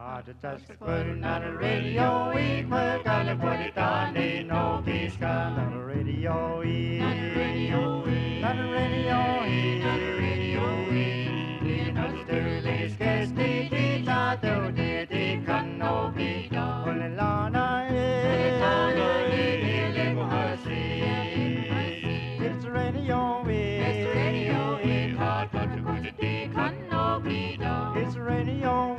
Just putting on the radio, we put on the put it on, ain't no peace on the radio, not the radio, not the radio, not the radio, not the sterling, guess the guitar, the can no be done. Only Lana, it's the radio, it's the radio, hard but to put it, can no be done. It's the radio,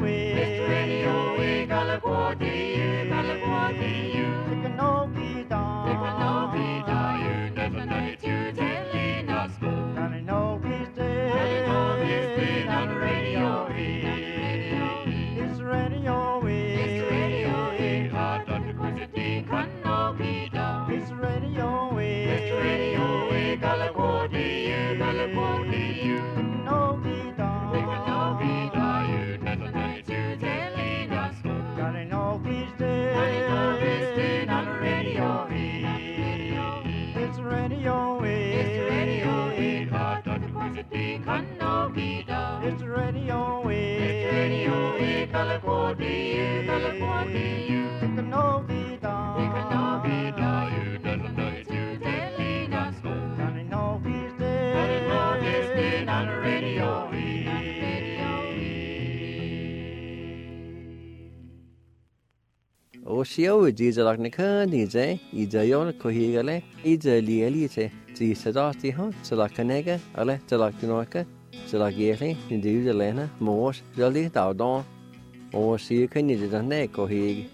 Oshio Jesus like Nika, DJ, Ida Yon Kohigale, Ida Lielite, the Sadati Hunt, Salakanega, Ale, Salakinoka, Salagiri, Indeed the Lena, Morse, Jolly, Dowdon, or see can you did a neck or he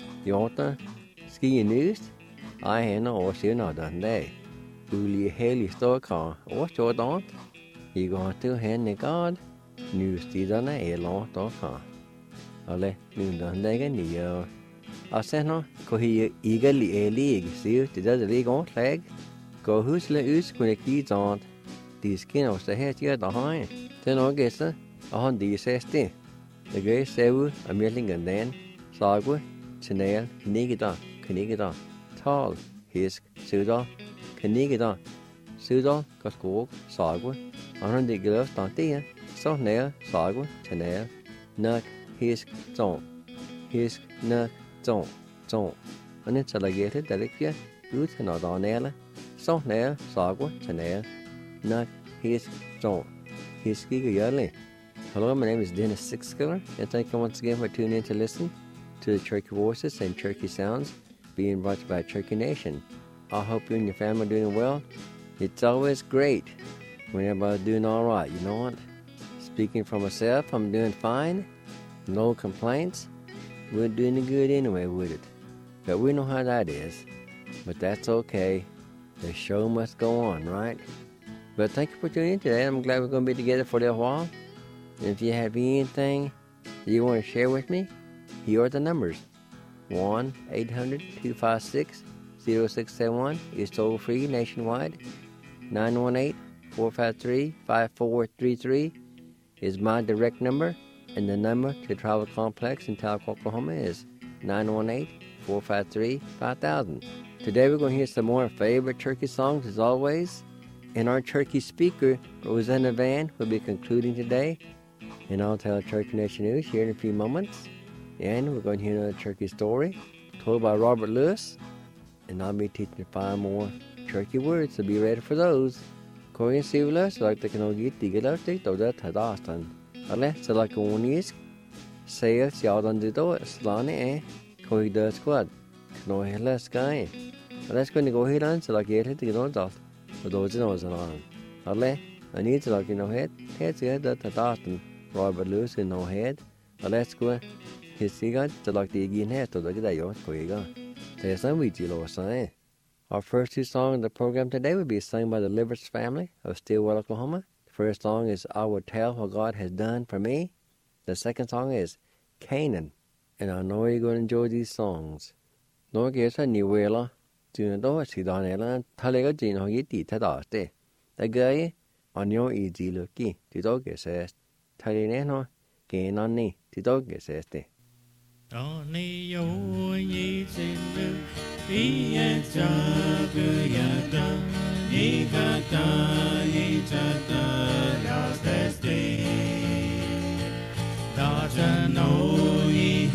Yota, Ski News, I had or see another day. Julie Haley store car, or short on, he got to hand the guard, news did on a long car. Ale, noon done again the year. I said no, he eagerly a league, see, the other league on flag. Go who's let us when the keys on. The skin of the head yet behind. Then I guess a hundred says the gray sewu, a milling and then, sagwa, chanel, knigida, tall, hisk, suda, knigida, suda, casco, sagwa, 100 gloves, tantia, so nail, sagwa, chanel, nuck, hisk, zone, hisk, nuck. Zone. And it's a legated delicate, good and not on air. So nair, sagwa, chanair, not his zone. His giga yearly. Hello, my name is Dennis Sixskiller, and thank you once again for tuning in to listen to the Cherokee Voices and Cherokee Sounds being brought to you by Cherokee Nation. I hope you and your family are doing well. It's always great when everybody's doing all right, you know what? Speaking for myself, I'm doing fine. No complaints. We're doing good anyway with it. But we know how that is. But that's okay. The show must go on, right? But thank you for tuning in today. I'm glad we're going to be together for a little while. And if you have anything that you want to share with me, here are the numbers. 1-800-256-0671 is toll free nationwide. 918-453-5433 is my direct number. And the number to Travel Complex in Tahlequah, Oklahoma is 918-453-5000. Today we're going to hear some more favorite Cherokee songs as always. And our Cherokee speaker, Rosanna Van, will be concluding today. And I'll tell Cherokee Nation News here in a few moments. And we're going to hear another Cherokee story told by Robert Lewis. And I'll be teaching 5 more Cherokee words, so be ready for those. Korean Sivulas, like the Kanogi, Tigalati, Toda Tadastan. Ale, så like onis, say Yadan Dido, Slane, Corridor Squad, no hella sky. Let's go here and so like it to get on off, for those in those alarm. Ale, I need to like head that Tatan, Robert Lewis in no head. Let's go, his cigarette to like the again head to the Gayo, Koiga. There's some wheat you say. Our first 2 songs in the program today will be sung by the Livers family of Stillwell, Oklahoma. First song is I Will Tell What God Has Done For Me. The second song is Canaan. And I know you're going to enjoy these songs. Nó kia sa nhiều về lo. Chứ đó thì đó này là thay lấy cái gì nó nghĩ tí thay đó thế. Tại cái anh nhớ ý gì được kì thì đó kia sẽ thay lấy nè nó cái nó nè thì đó kia sẽ thế. Đó này yo nhị trên đường đi cha cứ ya ta ni ka ta ni cha ta la testi da cha no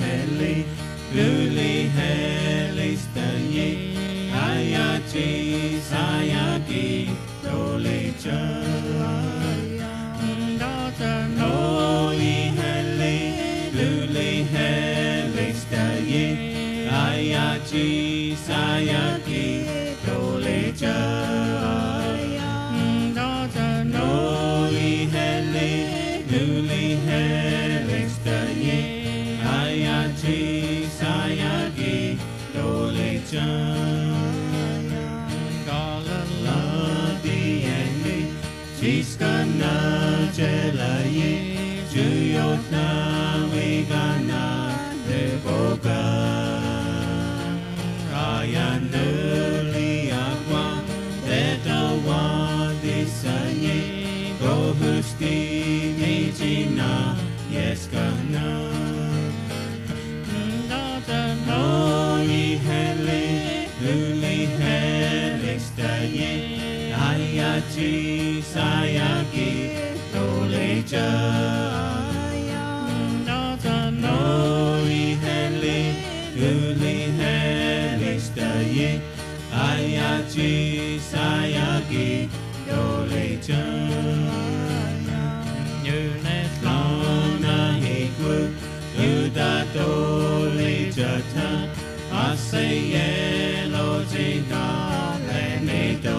jaya nata no I heli uli heli staye ayaji sayagi dole jaya như nét lona hiku uda dole jata asaye lo jina lene do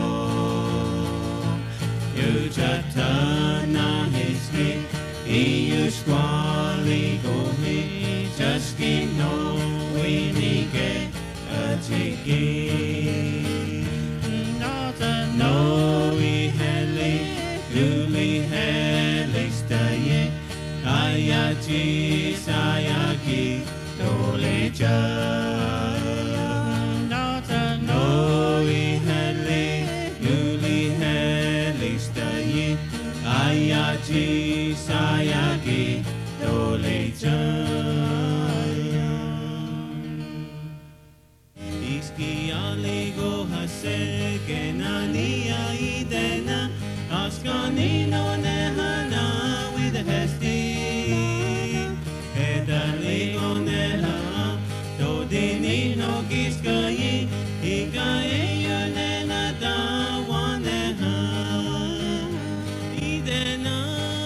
jata na hiski iu squali gohi jaski no winike atiki nata no I heli uli heli staye ayaji sayaki dole jaya nata no I heli uli heli staye ayaji sayaki dole jaya iski aligo hase kenani aidena askani no nehana with hesti edali oneha dodini no giskayi ikaye yunena da waneha idena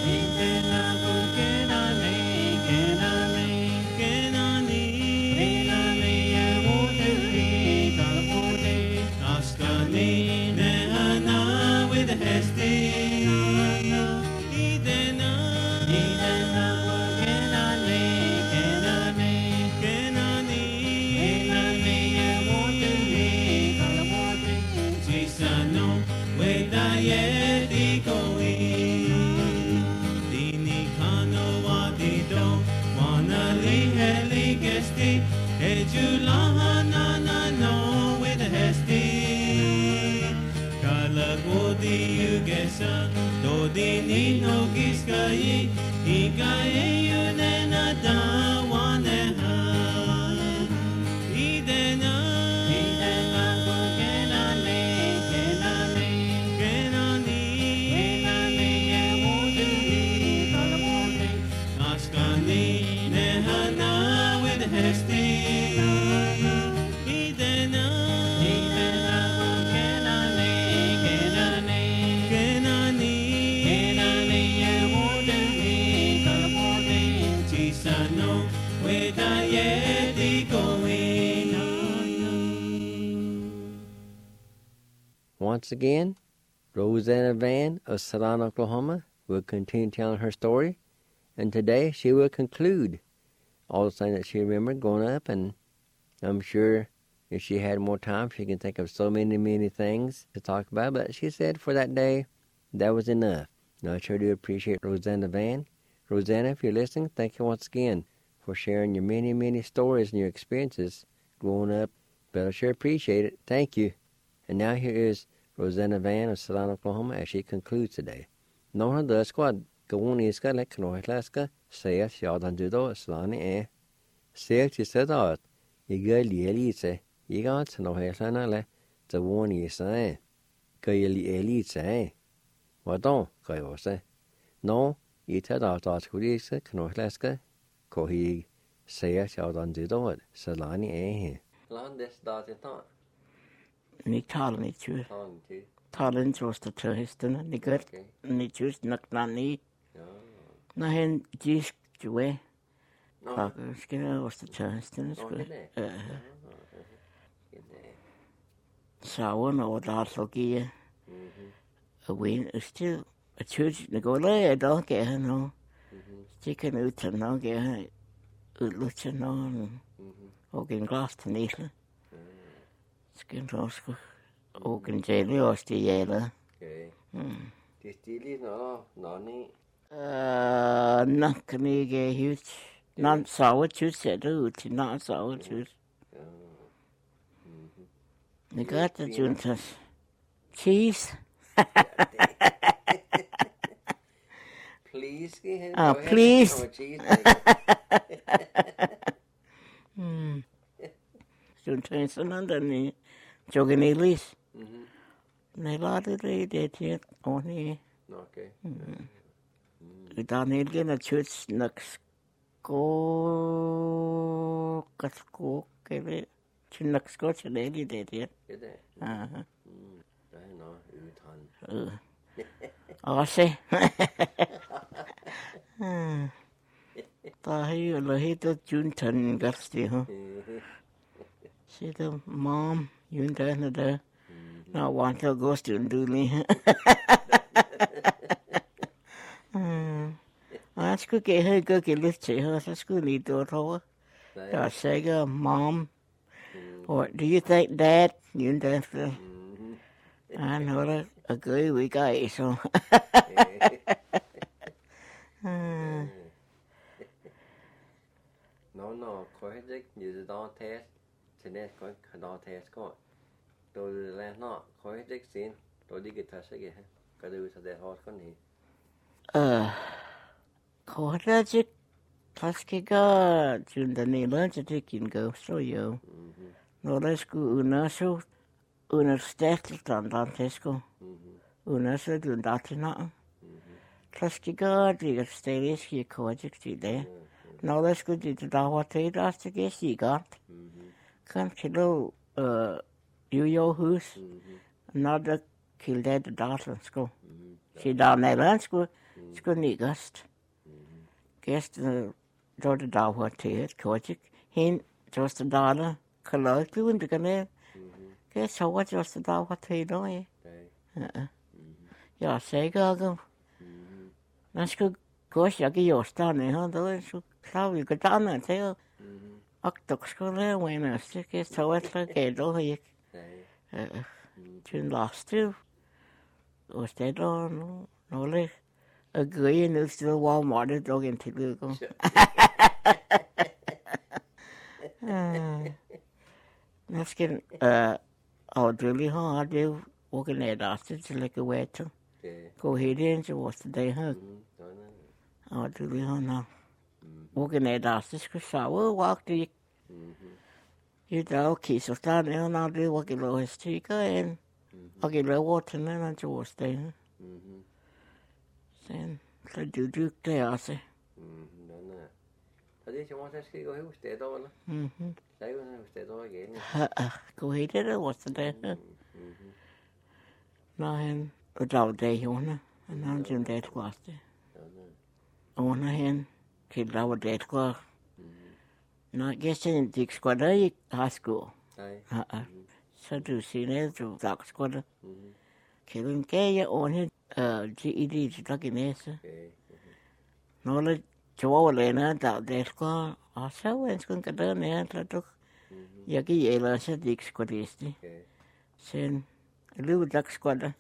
Dodini no giskayi ikaye yunena da waneha idena kenani askani nehana with hesti idena Once again, Rosanna Van of Salon, Oklahoma will continue telling her story, and today she will conclude all the things that she remembered growing up, and I'm sure if she had more time, she can think of so many things to talk about, but she said for that day, that was enough. And I sure do appreciate Rosanna Van. Rosanna, if you're listening, thank you once again for sharing your many stories and your experiences growing up, but I sure appreciate it. Thank you. And now here is Rosanna Van of Salon, Oklahoma, as she concludes today. Nona the squad, Gawoniska, Leknoislaska, say Shadan Judo, Slani, say to set out, you go Lielise, you got no Helana, the one you say, Gayli Elise, what don't, Gayo say. No, you tell out Osculisa, Knoislaska, Kohi, say Shadan Judo, Salani, Land this dot it on. Ni talar ni tjur. Talar ni trosta tröhistena. Ni gör ni tjurs naknani. Na hen gisk juwe. Kakar skina osta tröhistena. Sawan o darlogia. A win is still a church. Ni go le da ge no. Sticken ut no ge utlucha no. Og en glas til nisle. Skin rosko og en jelly og stjæle. Okay. Det stilige nonny. Nakken ikke helt. Nan sauertjus ser det ud til nan sauertjus. Det gør det juntas. Cheese. Please. Please. Juntas sådan ni. Jogging Elise. Nei, la det det til ordentlig. Okay. Dan helgen at church naksko kele naksko chele det ja. Cái đấy. Aha. Đấy nó thằng. Ase. Ta hay là hay to June tan gasti ha. See the mom June tan da. Now want to go to Dooley. I skulle get her go get lift to her. I skulle need to her. I say, Mom, what do you think, Dad? You know, I know that agree we got it, so. Nó có hết dịch như đó test, cho nên có đó test có. Tôi là nó có hết dịch xin, tôi đi cái test cái ha, cái điều sẽ để họ con gì. Có ra chứ, Taskiga, Jundani lunch at taking go, so you. No, let's go, Unaso, Unastetland on Tesco. Unaso, do that not. Taskiga, the status here, Kojik, there. No, let's go to the Dawate, that's the guess you got. Can't kill, your house. Another kill dead the daughter school. She down there, let's go, it's good, Nigast. Guess the daughter Dawate, Kojik. Hin, just a dollar, color, doing the canal. Guess how what just a Dawate, no, eh? Yeah, say, go. Let's go, gosh, I get your stunning, huh? Those how you got down and say, Octox school there when I stick it so it's like a dog. June last two. Was that on? No, like agree and it's still Walmart dog into Google. Let's get, really hard. They walking there after to like a way to go ahead and what's the day, huh? Really hard now. Walking there after school, so walk to you know, kiss of that, and I'll do what you know his chica and I'll get a water and then I'll just stay. Then, so do there, I say. Thế thì chúng ta sẽ có hiểu thế đó nữa. Đấy có hiểu thế đó vậy nhỉ. Go ahead and what's the day? No, and a dog day, you wanna, and I'm doing that last day. I wanna hand, kid, I would that class. No, I guess in the squad, high school. So do see that to dark squad. Killing gay on it, GED to talk in this. No, let Joe Lena out there squad. Also, it's going to get there to talk. Yaki Yella said the squad is the. Send a little duck squad.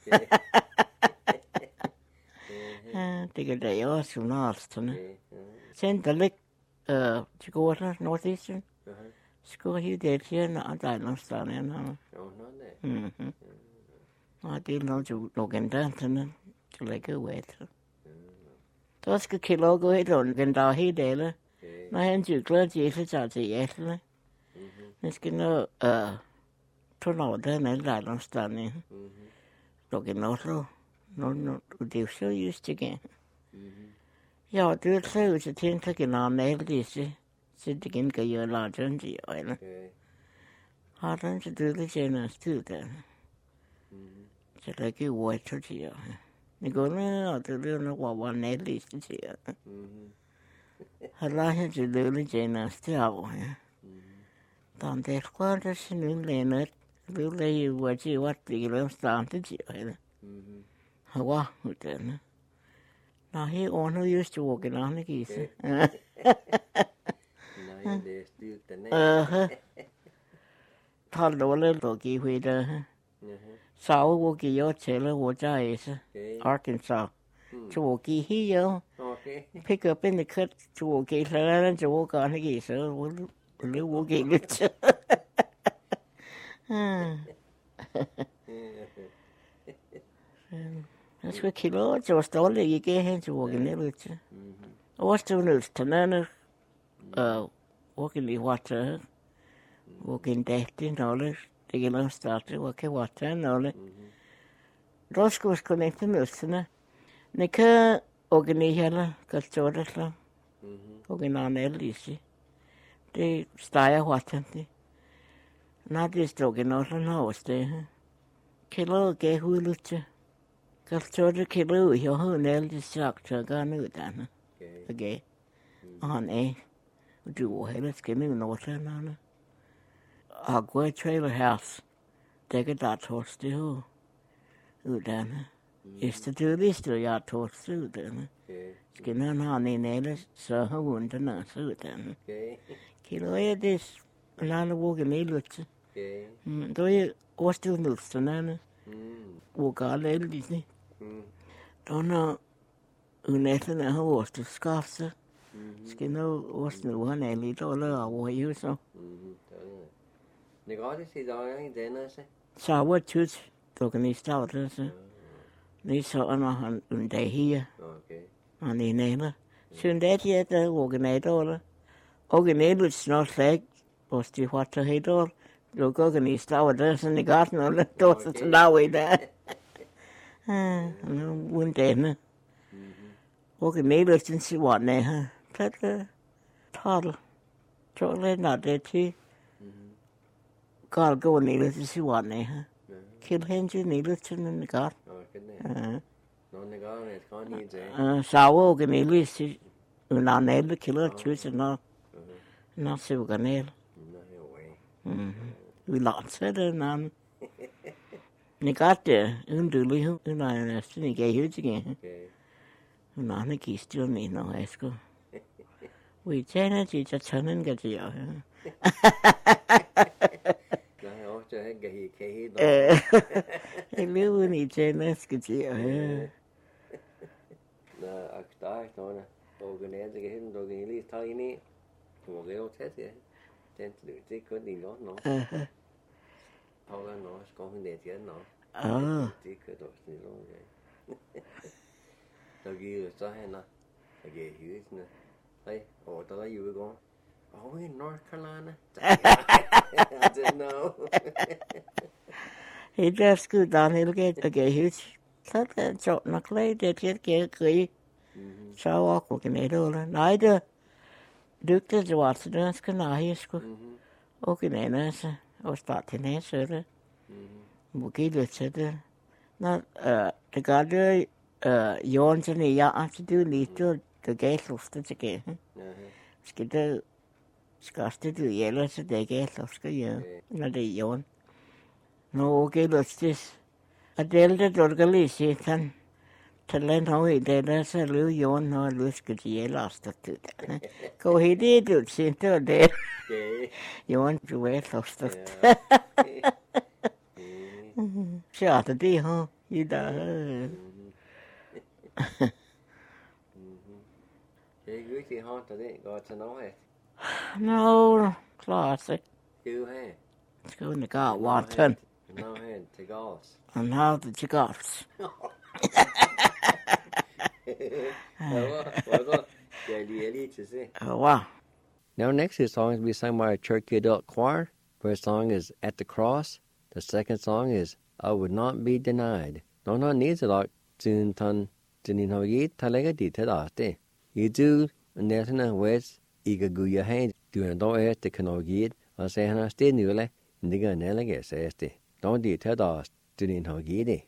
Take a day off from Austin. Send the lick. To go to Northeastern school, he did here, not I don't stand in. I didn't know to look in Danton to like a wait. Those could kill go ahead on Ganda he dale. My hands you clergy is out the yesterday. It's going to turn out then and I don't stand in. Look in Oslo. No, they're so used to again. Ja, det så ud til tænke når det så det kan gøre jeg lader den til eller. Har den så det senere tid der. Så der kan jo til til. Det går med og det er noget var nætliste til. Har ladet til det senere tid af. Dan det skal der sådan læne. Det er jo hvad det var det er stand til eller. Har var det. Now he only used to walk on the geese. Told a little key with Saw walkie your tailor what is Arkansas. To walk here, pick up in the cut to walk and to walk on the geese. We'll walk it. That's what kilo just all you get hands to walk in there with you. I was doing this to walking the water, walking death in all this, taking on started, walking water and all it. Those goes connecting us, Nika organihela kalchorasla oginanelisi de staya watanti na de strogenosla na oste kilo ke huluche kalchor kilo yo hunel de structure ganu dana okay on a du hela skinu no sana agua trailer house take a dot horse to udana is to do this to ya horse udana skinna na ni nele so hunde na udana kilo edis lana woge nelut do ye ostil nutstana woga eldisi dona unetna ha ostil skafse skinna ostil one eli dollar or you so Negócio se dá em denas. Sawa tut token starter så. Ni så han under her. Okay. Han er nemme. Syn det er der organisator. Organisator snart slet post de what to hedor. Du går kan i starter så ni garten og då så laver I der. Nu undene. Organisator sin sig var nær her. Så tal. Så lidt det til. Gar gå ned til siwane ha. Kil henje ned til den gar. Nå, det gør det. Kan I det? Sawo ge ned til una ned kilo tjus na se ganel. Vi lader det nan. Ni gatte unduli una næsten ikke hyggelig. Una ne kistjo ni no esko. Vi tjener til at tage en gajer. Jeg lever i tjeneske til at høre. Nå, der er noget, organiserer sig hen, der kan lige tage ind i. Du må gøre tæt, ja. Det er kun din godt, nå. Paula, nå, skal hun det til, nå. Det kan du også lige lov, ja. Der giver så hende, der giver hysene. Hey, og der er jo i går. Oh, in North Carolina? I didn't know. He just good down here get okay huge. Så det så nok lidt det kan gri. Så var kunne det då. Nej det dygtigt det var så det skal nej sgu. Okay nej så og start til næste det. Måske det så det. Nå det gør det Jørgensen ja altså det lige det gav luft til det. Skal det Skafte du gælder, så det ikke er lov skal gøre, når det er jorden. Nå, okay, lustigt. Og det er det, du kan lige se, sådan. Talent over i det, der så løb jorden, når du skal til gælder og stå til det. Gå helt i det, du siger, det var det. Jorden, du er lov stå til. Så er det det her, i dag. Det er ikke virkelig hårdt, det går til noget. No, classic. You have. It's going to go water. No hand to golf. And how did you go? Wow. Now, next song is be sung by a Cherokee Adult Choir. First song is At the Cross. The second song is I Would Not Be Denied. No needs a lot. Soon ton, Jinin Hoyi, Talega did You do, and there's no ways. Ikke guya hen, du er dog det kan nok give, og så han har sted nylig, men det gør nærmere, sagde det. Dog det tager der, du din har givet det.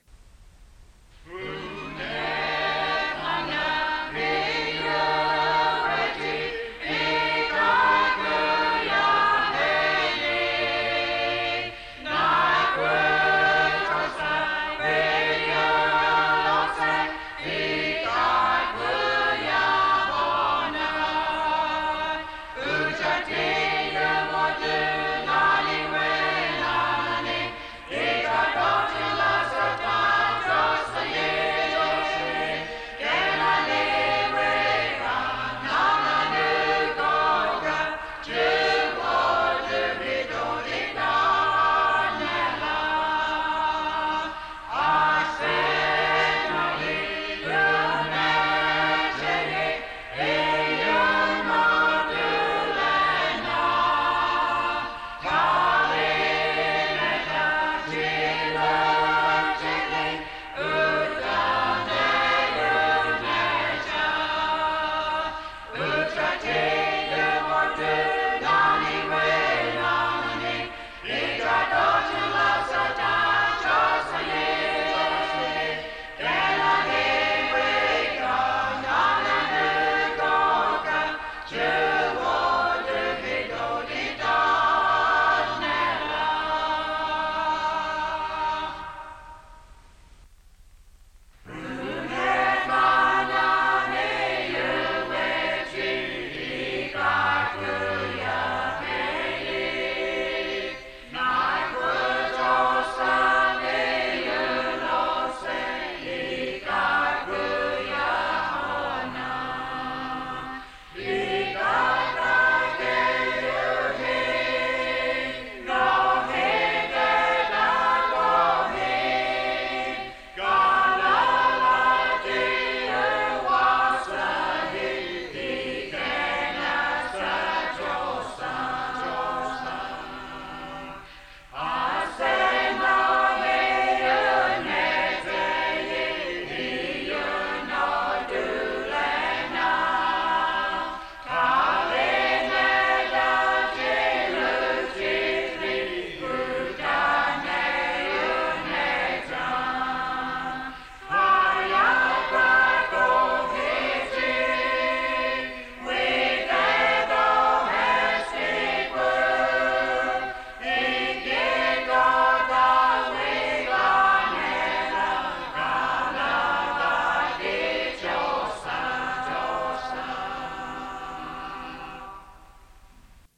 It's a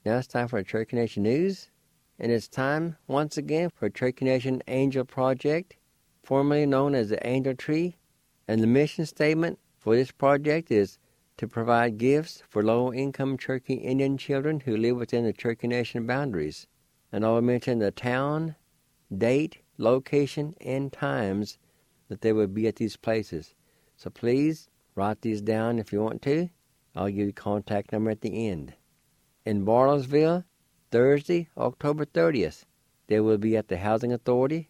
Now it's time for Cherokee Nation News, and it's time once again for Cherokee Nation Angel Project, formerly known as the Angel Tree, and the mission statement for this project is to provide gifts for low-income Cherokee Indian children who live within the Cherokee Nation boundaries. And I'll mention the town, date, location, and times that they will be at these places. So please write these down if you want to. I'll give you a contact number at the end. In Bartlesville, Thursday, October 30th, they will be at the Housing Authority,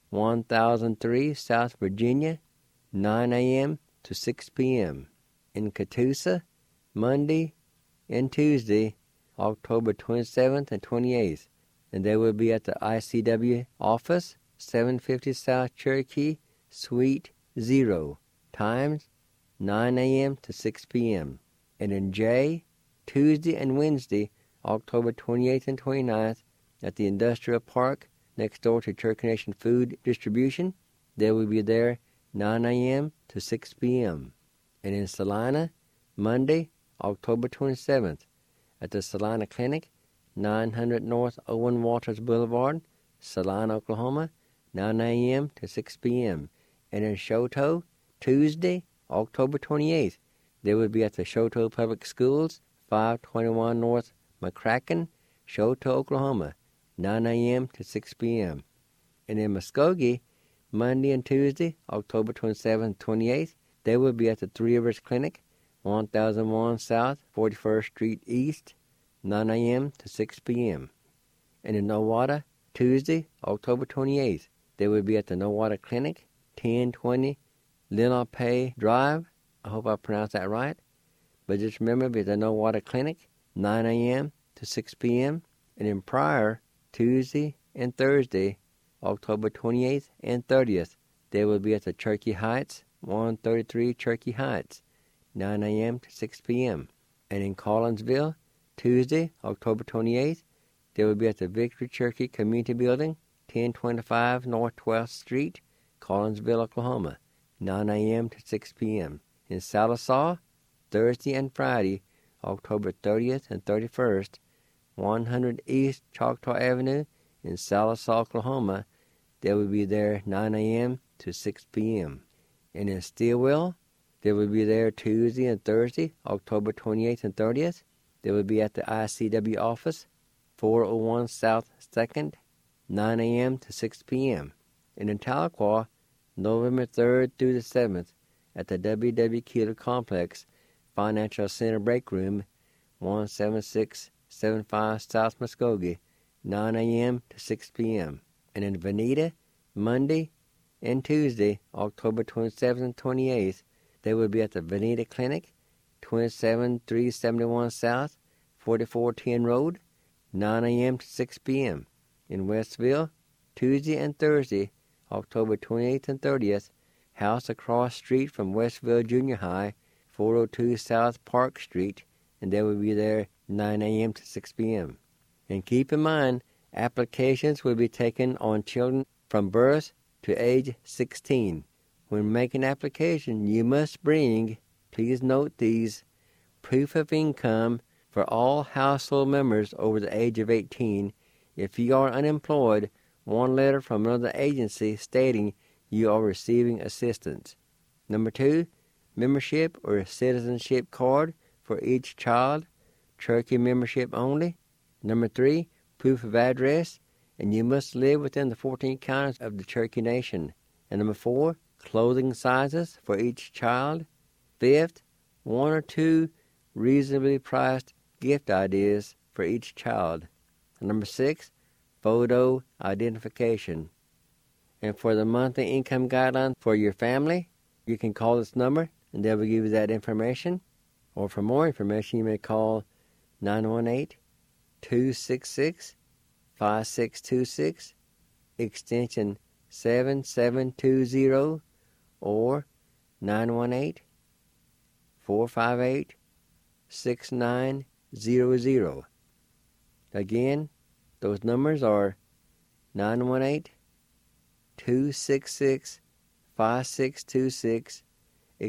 1003 South Virginia, 9 a.m. to 6 p.m. In Catoosa, Monday and Tuesday, October 27th and 28th, and they will be at the ICW office, 750 South Cherokee, Suite 0, times 9 a.m. to 6 p.m. And in J, Tuesday and Wednesday, October 28th and 29th, at the Industrial Park next door to Cherokee Nation Food Distribution. They will be there 9 a.m. to 6 p.m. And in Salina, Monday, October 27th, at the Salina Clinic, 900 North Owen Walters Boulevard, Salina, Oklahoma, 9 a.m. to 6 p.m. And in Choteau, Tuesday, October 28th, they will be at the Choteau Public Schools, 521 North McCracken, Choteau, Oklahoma, 9 a.m. to 6 p.m. And in Muskogee, Monday and Tuesday, October 27th and 28th, they will be at the Three Rivers Clinic, 1001 South, 41st Street East, 9 a.m. to 6 p.m. And in Nowata, Tuesday, October 28th, they will be at the Nowata Clinic, 1020 Lenape Drive. I hope I pronounced that right. But just remember, be at the Nowata Clinic, 9 a.m. to 6 p.m. And in Pryor, Tuesday and Thursday, October 28th and 30th, they will be at the Cherokee Heights, 133 Cherokee Heights, 9 a.m. to 6 p.m. And in Collinsville, Tuesday, October 28th, they will be at the Victory Cherokee Community Building, 1025 North 12th Street, Collinsville, Oklahoma, 9 a.m. to 6 p.m. In Sallisaw, Thursday and Friday, October 30th and 31st, 100 East Choctaw Avenue in Sallisaw, Oklahoma. They will be there 9 a.m. to 6 p.m. And in Stillwell, they will be there Tuesday and Thursday, October 28th and 30th. They will be at the ICW office, 401 South 2nd, 9 a.m. to 6 p.m. And in Tahlequah, November 3rd through the 7th, at the W.W. Keeler Complex Financial Center Break Room, 17675 South Muskogee, 9 a.m. to 6 p.m. And in Veneta, Monday and Tuesday, October 27th and 28th, they will be at the Veneta Clinic, 27371 South, 4410 Road, 9 a.m. to 6 p.m. In Westville, Tuesday and Thursday, October 28th and 30th, house across street from Westville Junior High, 402 South Park Street, and they will be there 9 a.m. to 6 p.m. And keep in mind, applications will be taken on children from birth to age 16. When making application, you must bring, please note these, proof of income for all household members over the age of 18. If you are unemployed, one letter from another agency stating you are receiving assistance. Number 2, membership or citizenship card for each child, Cherokee membership only. Number 3, proof of address, and you must live within the 14 counties of the Cherokee Nation. And number 4, clothing sizes for each child. 5th, 1 or 2 reasonably priced gift ideas for each child. And number 6, photo identification. And for the monthly income guideline for your family, you can call this number and they will give you that information. Or for more information, you may call 918-266-5626, extension 7720, or 918-458-6900. Again, those numbers are 918-266-5626,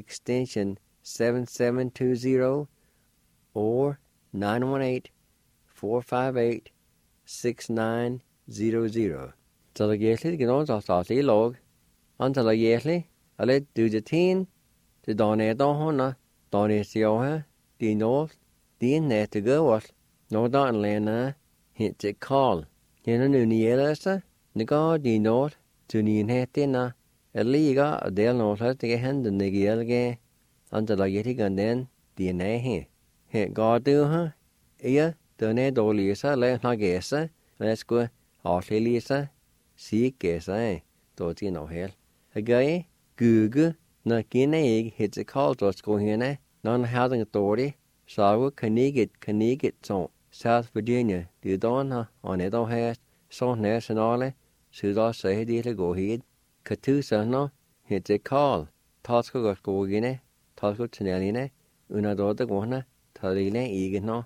extension 7720, or 458-6900. Til at gæsle gynås og statslige log. Han til at gæsle, alle dugetin, til dane dagene, dane sjohe, de nås, de nætte gøvås, når dan lene, hit til kall. Henne nu nyeleste, nega de nås, til nynhetina, liga og del nås til hende nygjelge, han til at gæsle den, de næhe. Hit gav du her, denne dårligse, lad han gæse, lad sgu afslelise, sig gæse, då til nå helt. Hagay, gugu, når gine ikke hit til kall, då sko henne, når han havde en dårlig, så kanigit, så South Virginia, det dårne, og netop her, så nationale, så der sagde de til gå hit, katuserne, hit til kall, tasko godt gå gine, tasko tunneline, under dårde gående, talile ikke nå,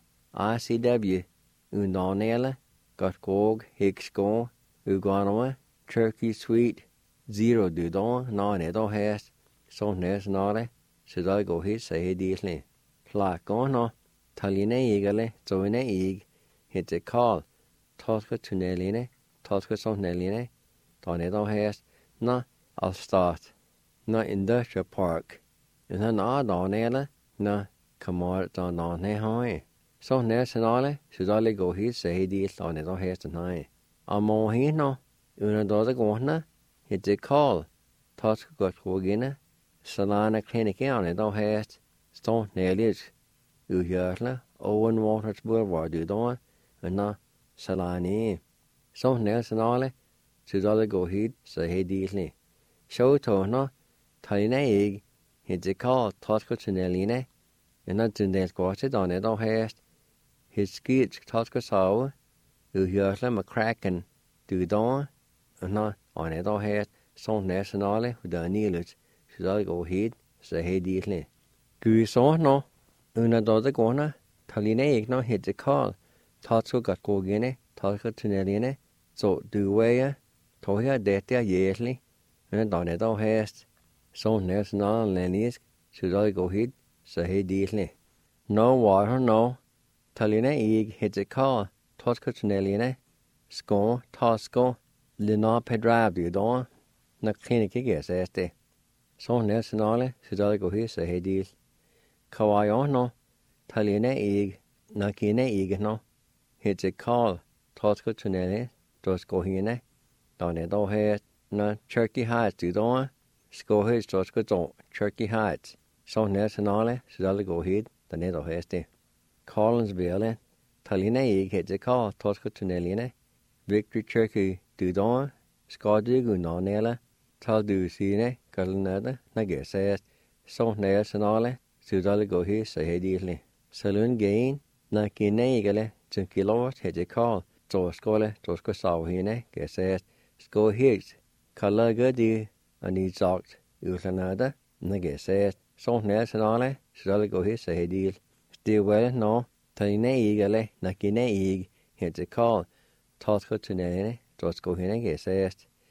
ACW, undernele, godt gå, hiksko, uganome, Turkey Sweet, Zero dudon, nå netop her, så nationale, så der gå hit, sagde de til. Plakerne, taline igale, zoine ig, hit til kall, tasko tunneline, tasko sonneline, der netop her, nå, al start, nå industrial park, nå dernele, nå, kommer der nå nehøje. Så nationale, så der gå hit, sagde de til, der netop her, nej. Og må hit nå, under der gående, hit til kall, tasko godt rogene, salana klinikerne, der her, stå nærligt, udgjørtle, Owen Waters Boulevard udår, under salani. Så nationale, så der gå hit, så hed de. Sjovtårner, taline ikke, hit til kall, tasko tunneline, under tunnelskvartet, der netop her, hit skidt, tasko sove, udgjørtle med kraken, udår, under og netop her, så nationale, der nyligt, så der gå hit, så hed de. Gud så nå, under der gående, taline ikke nå hit til kall, tasko godt gå gene, tasko tunneline, så du vejer, tog her dette jæslig, under der netop her, så nationale lændisk, så der gå hit, så hed de. Nå water nå, taline ikke hit til kall, tasko tunneline, sko, tasko, lina pedrab du da, når klinik ikke er det. Så nationale, så der går hit, så hed de. Kawaii nå, taline ikke, når kine ikke nå, hit til kall, tasko tunneline, der sko hende, der netop her, når Turkey Heights du da, sko hit, der sko dog, Turkey Heights. Så nationale, så der går hit, der netop her det. Collinsville, taline ikke hit til kall, tasko tunneline, Victory Turkey du da, skal du gå nærmere, tal du sine, kaldenede, når jeg siger, så nationale, så der går hit, så hed de. Salun gain, når kine ikke, til kilovat hit til kall, så skal sove hende, jeg siger, skal hit, kalder de, og ni sagt, udlandede, når jeg siger, så nationale, så der går hit, så hed de. Det er vel nå, taline ikke, når kine ikke, hit til kall, tasko tunnelene, der skal hende, jeg siger,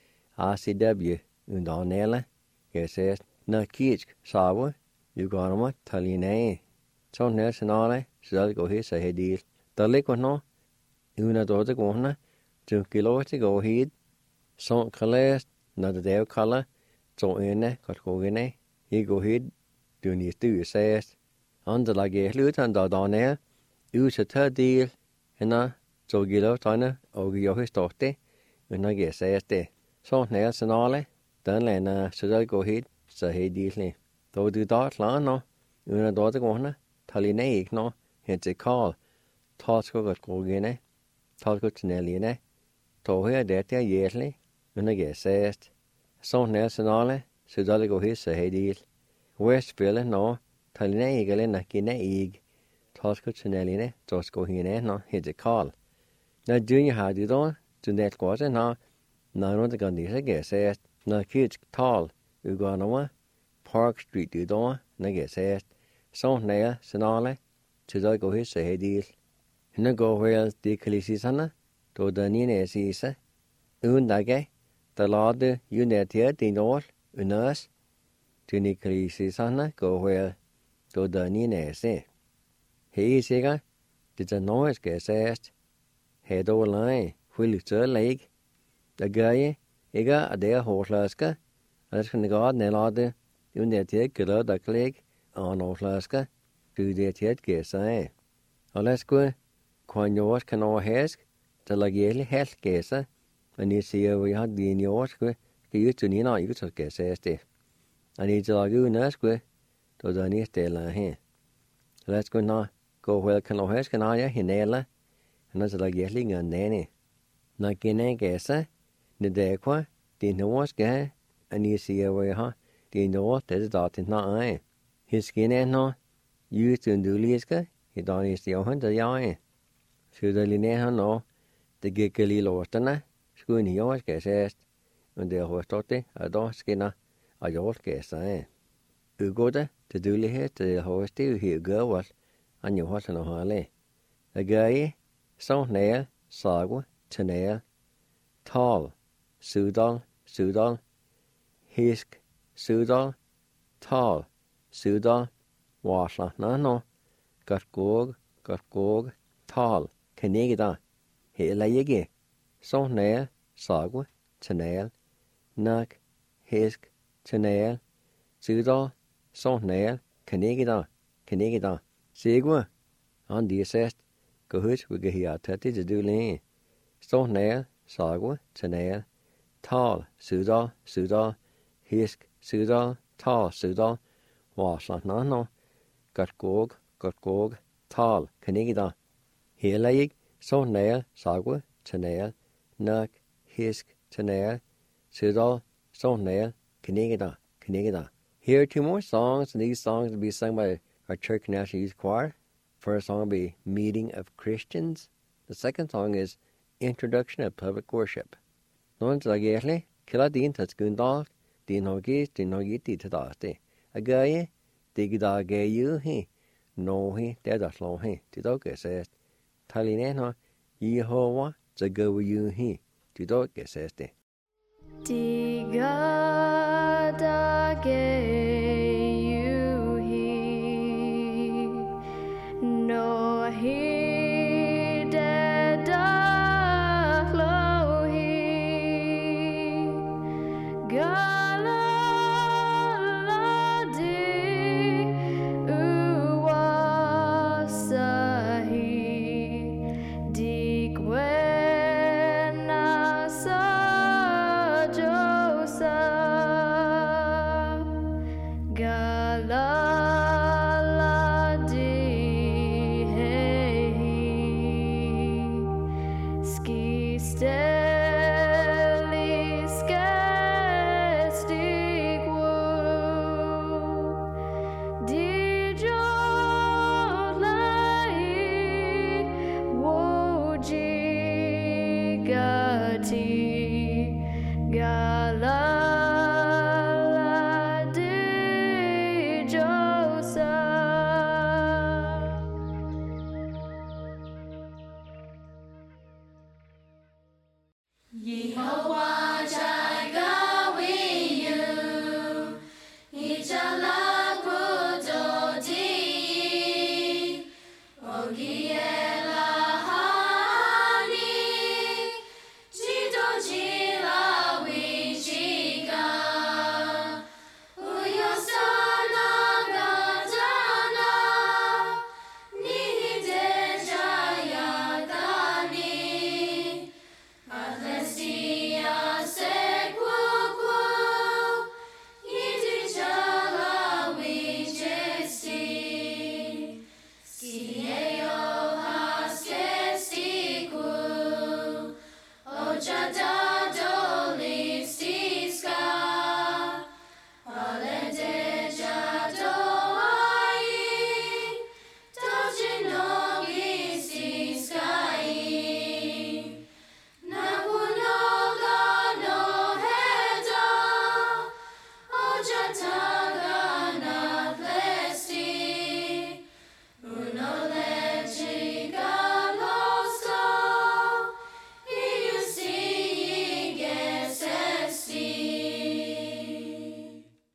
ACW, undernele, jeg siger, når kitsk, sove, uganoma, taline, så nationale, så der går hit, så hed de. Der ligger nå, under der gående, du kan lov til at gå hit, så kaldes, når det er kalder, så ene, godt gå ind, jeg går hit, du næste uge siger, andre lager slutten, der dernede, ud til del, hende, så giver lov til og giver højst det, under jeg siger det. Så nationale, den lander, så der går hit, så hed de. Da du der klar nå, under der gående, taline ikke nå, hen til kall, tasko godt gå ind, tasko tunneline, tog her dette jæslig, under jeg siger, så nationale, så der går hit, så hed de. Westfille nå, taline ikke eller nakine ikke, tasko tunneline, tasko hende nå, hen til kall. Når du har det da, du net går til nå, når du kan disse jeg siger, når kids tal, uganoma, Park Street du da, når jeg siger, så nationale, så der går hit, så hed de. Hende går vel de kalisiserne, då den ene siger, uden dage, der lader United din år, unders, de kalisiserne går vel, då den ene siger. Helt sikkert, the noise gets asked. Head over line, will it a leg? The guy, a day horslaska, as can the garden elade, you net take a the leg on horslaska, do the yet guess I. Let's go, quan yours can all hask, the lageli health guesser, and you see we had the in yours, you to Nina, you to guess asked. I need to argue nasque, to the near stella here. Let's go now, go well can all hask and I, hinella, and as like yelling and nanny. Na gene guesser, the dequa, the nose guy, and you see away, the north that is dot in not I. His skin and no, used to do liska, he don't is the 100 yarn. Should the linear no, the giggly lortana, schoon yours guess asked, and the horstote, a dog skinner, a yours guess I. Ugoda, the dooley head to the horse still here girl was, and your horse and a harley. A guy, so nail, sagwa, Tanail, Tall, Sudal, Hisk, Sudal, Tall, Sudal, Washla, no, Gog, Tall, Kenegida, Hilayigi, So Nail, Sagwa, Tanail, Nak, Hisk, Tanail, Sudal, So Nail, Kenegida, Sigwa, on the assessed, Gohut, we get here 30 to do lane. So nail, sagwa, tanail, tall, sudal, hisk, sudal, tall, sudal, wasla, no, gog, tall, kanigida. Hilayig, so nail, sagwa, tanail, nak, hisk, tanail, sudal, so nail, kanigida. Here are 2 more songs, and these songs will be sung by our Church National Youth Choir. First song will be Meeting of Christians. The second song is Introduction of Public Worship. Non zageli, killa din tatskundal, din hogiti tadasti. Agaye, digda gayu he, no he, dedaslo he, tidoke says. Talineno, Yehovah, zagawu he, tidoke says. Digada gayu he, no he.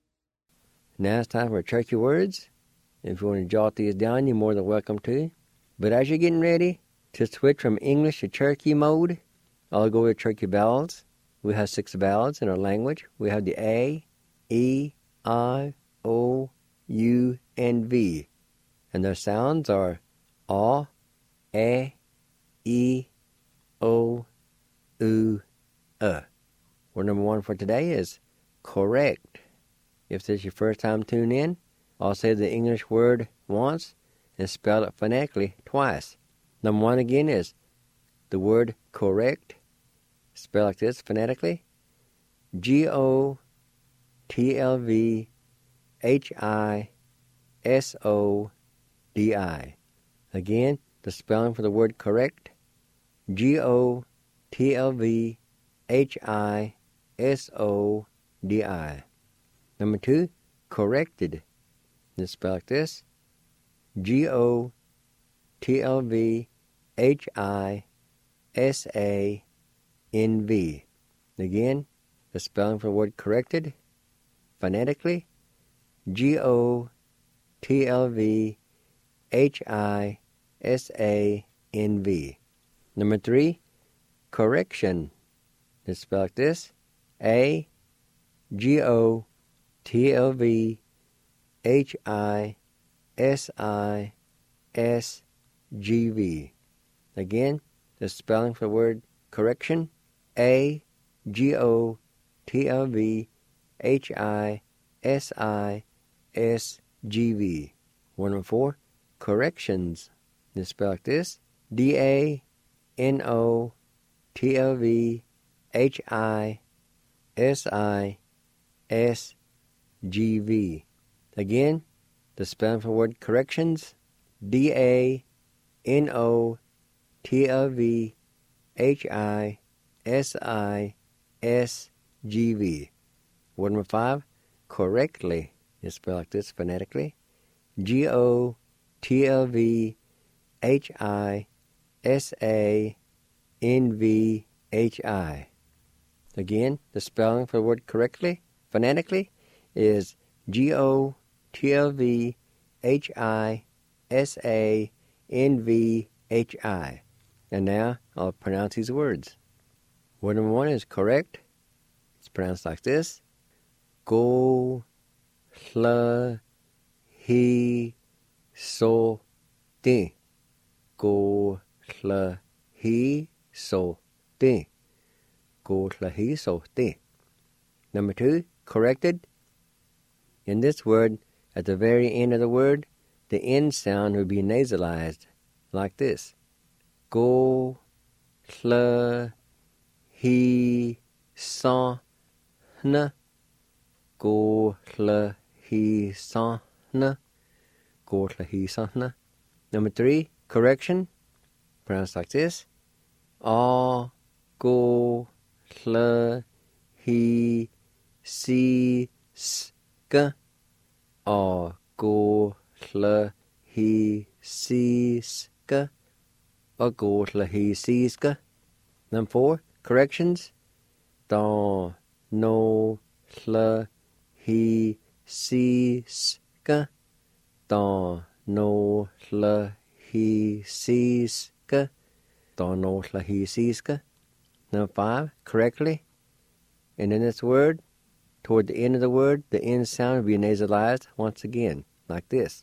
Now it's time for churchy words. If you want to jot these down, you're more than welcome to. But as you're getting ready to switch from English to Cherokee mode, I'll go with Cherokee vowels. We have 6 vowels in our language. We have the A, E, I, O, U, and V. And their sounds are A, E, O, U, Word number 1 for today is correct. If this is your first time tuning in, I'll say the English word once and spell it phonetically twice. Number 1 again is the word correct. Spell like this phonetically. G-O-T-L-V-H-I-S-O-D-I. Again, the spelling for the word correct. G-O-T-L-V-H-I-S-O-D-I. Number 2, corrected. Let's spell like this. G-O-T-L-V-H-I-S-A-N-V. Again, the spelling for the word corrected. Phonetically, G-O-T-L-V-H-I-S-A-N-V. Number 3, correction. Let's spell like this. A-G-O-T-L-V-H-I-S-I-S-G-V. Again, the spelling for the word correction. A-G-O-T-L-V-H-I-S-I-S-G-V. Word number 4, corrections. Let's spell like this. D-A-N-O-T-L-V-H-I-S-I-S-G-V. Again, the spelling for the word corrections. D-A-N-O-T-L-V-H-I-S-I-S-G-V. Word number 5, correctly. It's spelled like this phonetically. G-O-T-L-V-H-I-S-A-N-V-H-I. Again, the spelling for the word correctly, phonetically, is G-O-T-L-V-H-I-S-A-N-V-H-I. And now I'll pronounce these words. Word number 1 is correct. It's pronounced like this. Go, hla, he, so, ti. Go, hla, he, so, ti. Go, hla, he, so, ti. Number 2, corrected. In this word, at the very end of the word, the N sound would be nasalized, like this. Go, hla, he, so, hna. Go, hla, he, so, hna. Go, hla, he, so, hna. Number 3, correction. Pronounced like this. A, go, hla, he, si, ska. A, go, hla, he, si, ska. A, go, hla, he, si, ska. Number 4, corrections. Da, no, hla, he, si, ska. Da, no, hla, he, si, ska. Da, no, hla, he, si, ska. Number 5, correctly. And in this word, toward the end of the word, the N sound will be nasalized once again, like this.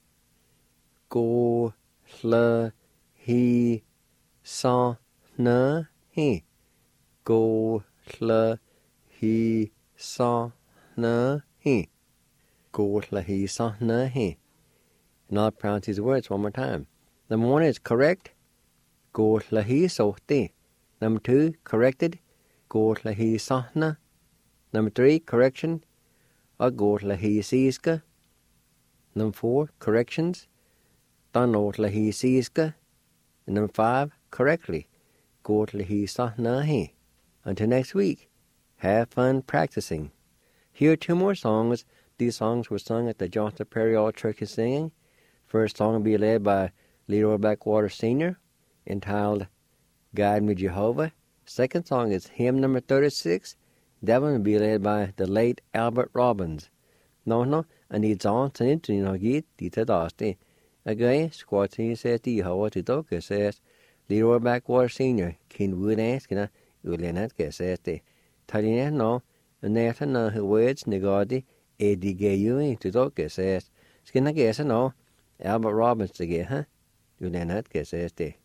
Go, hla, he, sa, na, he. Go, hla, he, sa, na, he. Go, hla, he, sa, na, he. And I'll pronounce these words one more time. Number 1 is correct. Go, hla, he, so, ti. Number 2, corrected. Go, hla, he, sa, na. Number 3, correction. A, go, hla, he, si, ska. Number 4, corrections. Da, no, hla, he, si, ska. And number 5, correctly. Go, hla, he, sa, na, he. Until next week, have fun practicing. Here are 2 more songs. These songs were sung at the Johnson Prairie All Church Singing. First song will be led by Leroy Blackwater Sr., entitled Guide Me Jehovah. Second song is hymn number 36. That one will be led by the late Albert Robbins. No, and it's on to you know, get the Again, squatting says the how to dog says, Leroy Backwater Senior, King Wood Askina, Ulenat says the Talina no, and Nathan no who words negadi, Eddie Gay Ewing to dog says, Skin guess no, Albert Robbins to get, huh? Ulenat says the.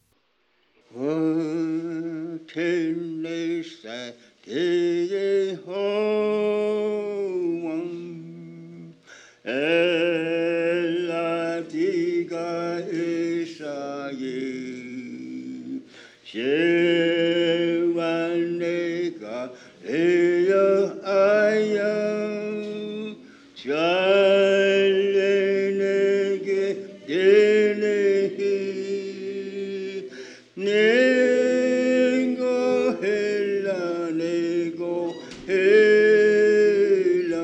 Ella diga Isaie, Shewanega Ea Aya, Chalenege Delehi, Nego Hela, Nego Hela,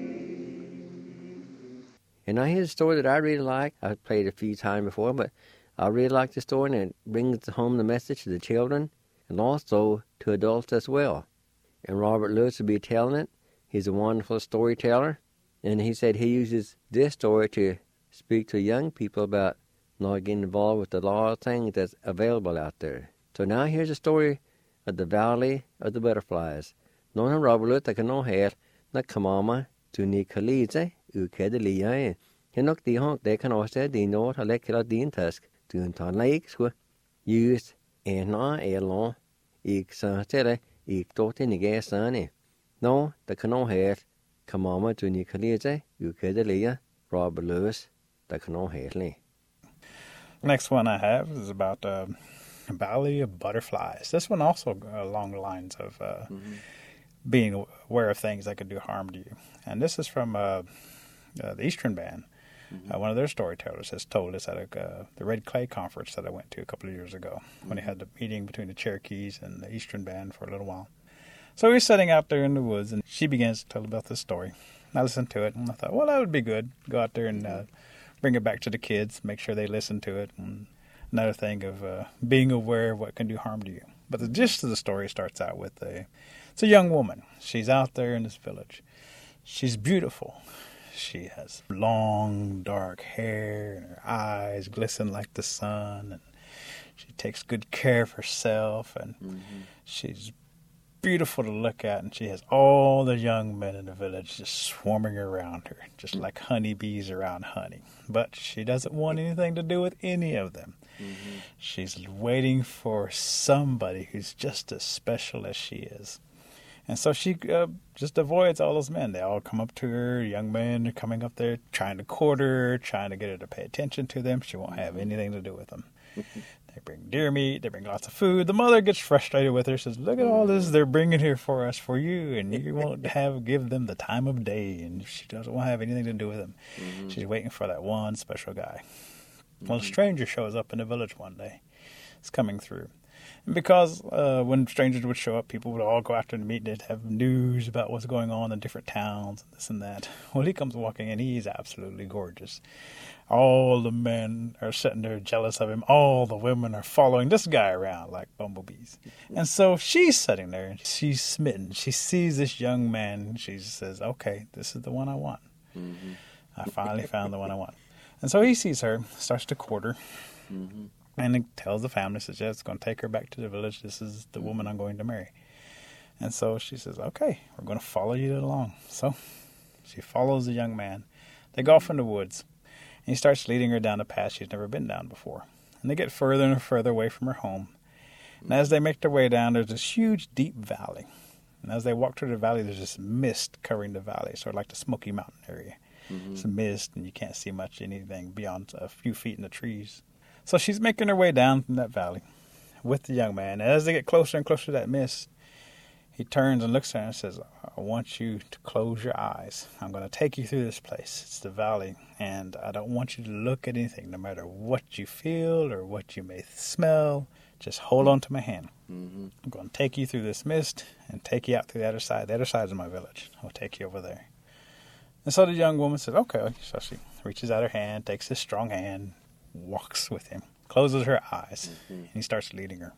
And now here's a story that I really like. I've played it a few times before, but I really like the story, and it brings home the message to the children and also to adults as well. And Robert Lewis will be telling it. He's a wonderful storyteller, and he said he uses this story to speak to young people about not getting involved with a lot of things that's available out there. So now here's a story of the Valley of the Butterflies. Någon Robert Lewis kan nå här när kamama tu ni kalise ukede liae. Hinok di honk de kan också di nåt ha lekla din task tu en tan laik sku. Use ena elon ik sa tele ik tote ni ge sani. No, the kan nå här kamama tu ni kalise ukede lia. Robert Lewis, the kan nå här. Next one I have is about Valley of Butterflies. This one also along the lines of being aware of things that could do harm to you. And this is from the Eastern Band. One of their storytellers has told us at the Red Clay conference that I went to a couple of years ago when they had the meeting between the Cherokees and the Eastern Band for a little while. So we were sitting out there in the woods, and she begins to tell about this story. I listened to it, and I thought, well, that would be good. Go out there and bring it back to the kids, make sure they listen to it. And another thing of being aware of what can do harm to you. But the gist of the story starts out with it's a young woman. She's out there in this village. She's beautiful. She has long, dark hair, and her eyes glisten like the sun. And she takes good care of herself, and she's beautiful to look at, and she has all the young men in the village just swarming around her, just like honeybees around honey. But she doesn't want anything to do with any of them. She's waiting for somebody who's just as special as she is. And so she just avoids all those men. They all come up to her. Young men are coming up there trying to court her, trying to get her to pay attention to them. She won't have anything to do with them. They bring deer meat. They bring lots of food. The mother gets frustrated with her. Says, look at all this they're bringing here for us, for you, and you won't give them the time of day. And she doesn't want to have anything to do with them. She's waiting for that one special guy. Well, a stranger shows up in the village one day. It's coming through. And because when strangers would show up, people would all go after the meet. They'd have news about what's going on in different towns, and this and that. Well, he comes walking in. He's absolutely gorgeous. All the men are sitting there jealous of him. All the women are following this guy around like bumblebees. And so she's sitting there, and she's smitten. She sees this young man, and she says, okay, this is the one I want. I finally found the one I want. And so he sees her, starts to court her, and he tells the family, says, yeah, it's going to take her back to the village. This is the woman I'm going to marry. And so she says, okay, we're going to follow you along. So she follows the young man. They go off in the woods. And he starts leading her down a path she's never been down before. And they get further and further away from her home. And as they make their way down, there's this huge, deep valley. And as they walk through the valley, there's this mist covering the valley, sort of like the Smoky Mountain area. It's a mist, and you can't see much anything beyond a few feet in the trees. So she's making her way down from that valley with the young man. And as they get closer and closer to that mist, he turns and looks at her and says, I want you to close your eyes. I'm going to take you through this place. It's the valley, and I don't want you to look at anything, no matter what you feel or what you may smell. Just hold on to my hand. I'm going to take you through this mist and take you out to the other side. The other side is my village. I'll take you over there. And so the young woman says, okay. So she reaches out her hand, takes his strong hand, walks with him, closes her eyes, and he starts leading her.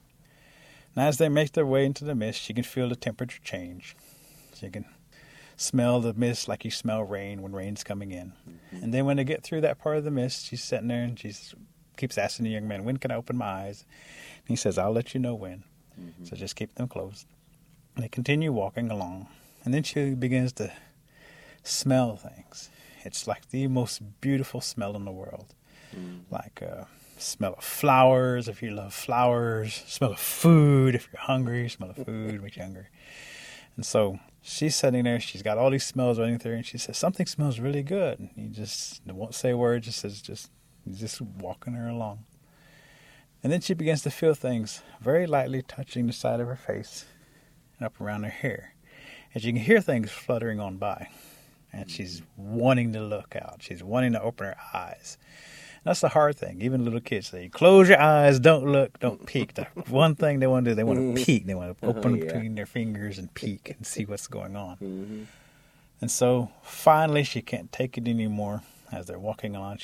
And as they make their way into the mist, she can feel the temperature change. She can smell the mist like you smell rain when rain's coming in. And then when they get through that part of the mist, she's sitting there and she keeps asking the young man, when can I open my eyes? And he says, I'll let you know when. So just keep them closed. And they continue walking along. And then she begins to smell things. It's like the most beautiful smell in the world. Like smell of flowers if you love flowers, smell of food if you're hungry, smell of food makes you hungry. And so she's sitting there, she's got all these smells running through, and she says, something smells really good. And he just won't say a word, he's just walking her along. And then she begins to feel things very lightly touching the side of her face and up around her hair. And she can hear things fluttering on by. And she's wanting to look out. She's wanting to open her eyes. And that's the hard thing. Even little kids say, close your eyes, don't look, don't peek. The one thing they want to do, they want to peek. They want to open between their fingers and peek and see what's going on. And so finally she can't take it anymore. As they're walking along, she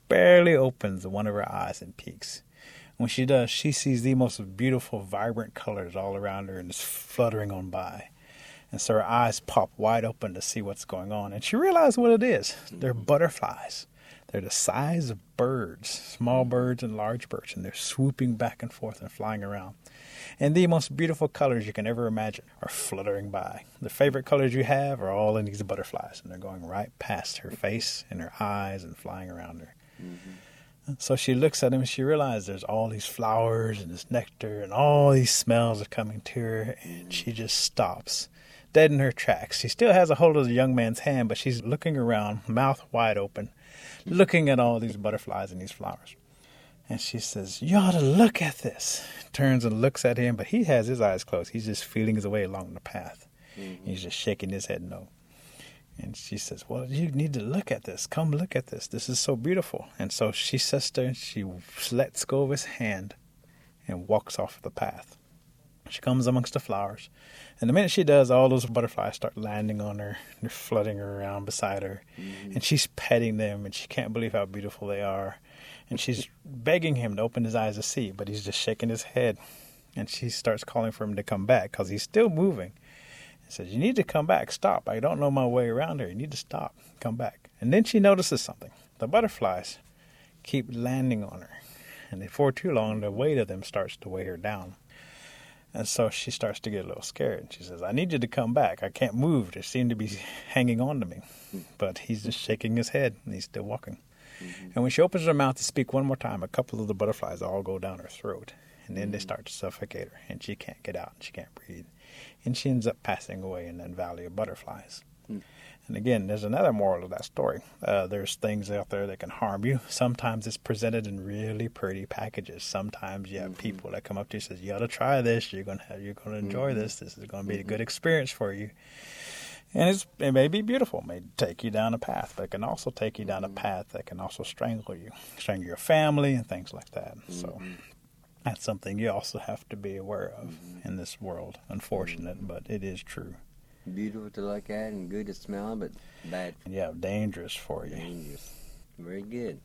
barely opens one of her eyes and peeks. When she does, she sees the most beautiful, vibrant colors all around her and is fluttering on by. And so her eyes pop wide open to see what's going on. And she realizes what it is. They're butterflies. They're the size of birds, small birds and large birds, and they're swooping back and forth and flying around. And the most beautiful colors you can ever imagine are fluttering by. The favorite colors you have are all in these butterflies, and they're going right past her face and her eyes and flying around her. Mm-hmm. So she looks at him and she realizes there's all these flowers and this nectar and all these smells are coming to her, and she just stops, dead in her tracks. She still has a hold of the young man's hand, but she's looking around, mouth wide open, looking at all these butterflies and these flowers. And she says, "You ought to look at this." Turns and looks at him, but he has his eyes closed. He's just feeling his way along the path. Mm-hmm. He's just shaking his head no. And she says, "Well, you need to look at this. Come look at this. This is so beautiful." And so she says to him, she lets go of his hand and walks off the path. She comes amongst the flowers. And the minute she does, all those butterflies start landing on her. They're flooding her around beside her. Mm-hmm. And she's petting them, and she can't believe how beautiful they are. And she's begging him to open his eyes to see, but he's just shaking his head. And she starts calling for him to come back because he's still moving. And says, "You need to come back. Stop. I don't know my way around here. You need to stop. Come back." And then she notices something. The butterflies keep landing on her. And before too long, the weight of them starts to weigh her down. And so she starts to get a little scared. She says, "I need you to come back. I can't move. They seem to be hanging on to me." But he's just shaking his head, and he's still walking. Mm-hmm. And when she opens her mouth to speak one more time, a couple of the butterflies all go down her throat. And then they start to suffocate her, and she can't get out, and she can't breathe. And she ends up passing away in that valley of butterflies. Mm. And again, there's another moral of that story. There's things out there that can harm you. Sometimes it's presented in really pretty packages. Sometimes you have people that come up to you and says, "You ought to try this. You're going to enjoy this. This is going to be a good experience for you." And it may be beautiful. It may take you down a path, but it can also take you down a path that can also strangle you, strangle your family and things like that. So that's something you also have to be aware of in this world. Unfortunate, but it is true. Beautiful to look at and good to smell, but bad. Yeah, dangerous for you. Dangerous. Very good.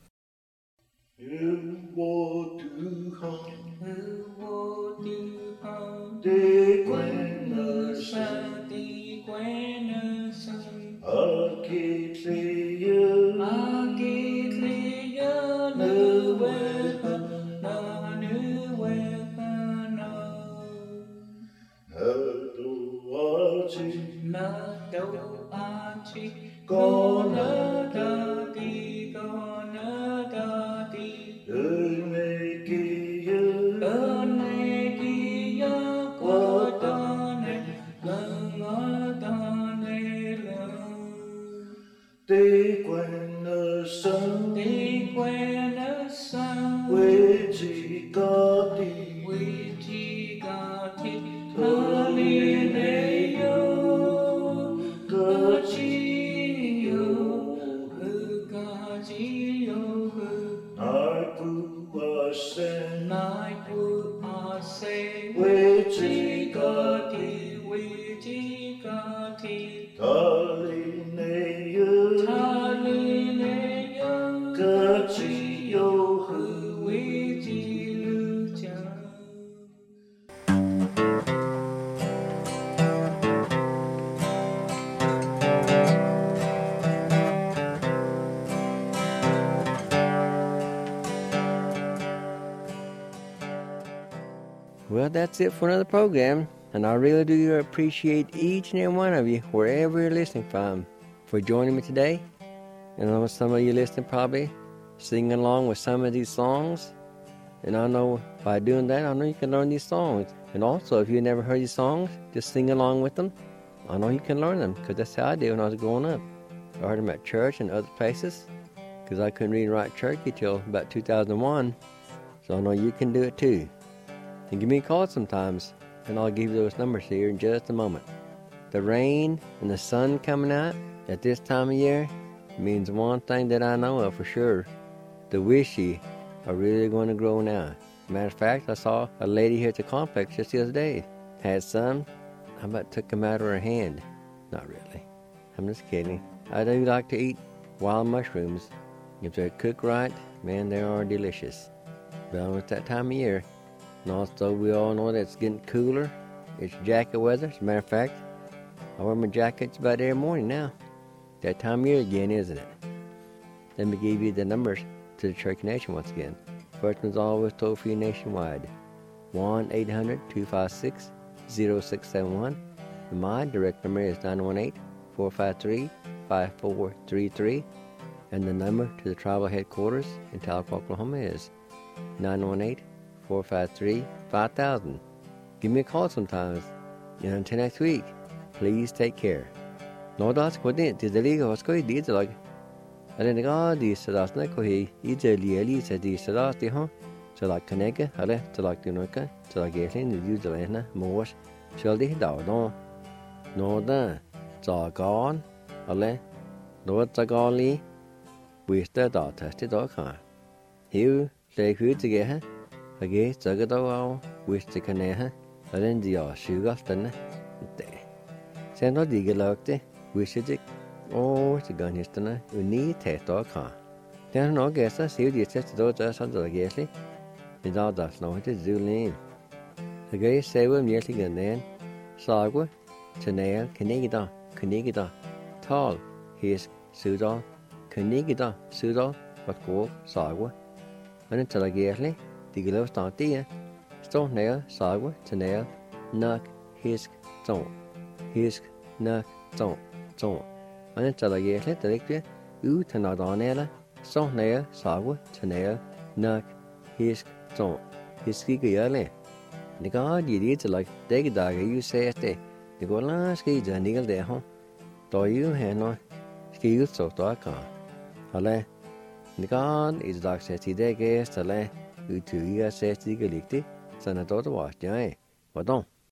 Well, that's it for another program, and I really do appreciate each and every one of you, wherever you're listening from, for joining me today. And I know some of you listening probably singing along with some of these songs, and I know by doing that, I know you can learn these songs. And also, if you never heard these songs, just sing along with them. I know you can learn them, because that's how I did when I was growing up. I heard them at church and other places, because I couldn't read and write Cherokee till about 2001, so I know you can do it too. And give me a call sometimes, and I'll give you those numbers here in just a moment. The rain and the sun coming out at this time of year means one thing that I know of for sure. The wishy are really going to grow now. Matter of fact, I saw a lady here at the complex just the other day. Had some. I about took them out of her hand. Not really. I'm just kidding. I do like to eat wild mushrooms. If they're cooked right, man, they are delicious. But it's that time of year. And also, we all know that it's getting cooler. It's jacket weather. As a matter of fact, I wear my jackets about every morning now. That time of year again, isn't it? Let me give you the numbers to the Cherokee Nation once again. First one's always toll-free nationwide. 1-800-256-0671. And my direct number is 918-453-5433. And the number to the tribal headquarters in Tahlequah, Oklahoma is 918-453-5000. Give me a call sometimes. And until next week, please take care. No das ko din ti dali ko ko di lag. Ale nga di sadas na ko hi ideli ali sa di sadas ti ho. So la kanega ale to la tinoka to la gelin di ju de na mos. So di da no. No da. Za gon ale no za gonli. We sta da test da ka. Hiu le khu ti ge ha. Age za ga da wa we sta kana ha. Ale di ya shu ga sta na. Sen no di ge lagte. Wishidik, it's a gun history, you need taste or car. Then no guess, I see the test of those under the gasly. It all does know it is Zulin. The gay saber nearly again then. Sagwa, Chanel, Canigida, tall, his Sudan, Canigida, Sudan, but go, Sagwa. And until I gasly, the gloves don't dear. Stone nail, Sagwa, Chanel, Nuck, Hisk, Stone. Hisk, Nuck, Stone. So, and it's a year later, like you to not on ella, so near, sawa, to near, knock, his so, his ski early. The god you did like dig dagger, you say at the go last ski, the niggle there, huh? Do you have no ski so dark? Ale, the god is dark says he there guess, ale, you 2 years says the galicti, son of daughter was, yeah, but don't.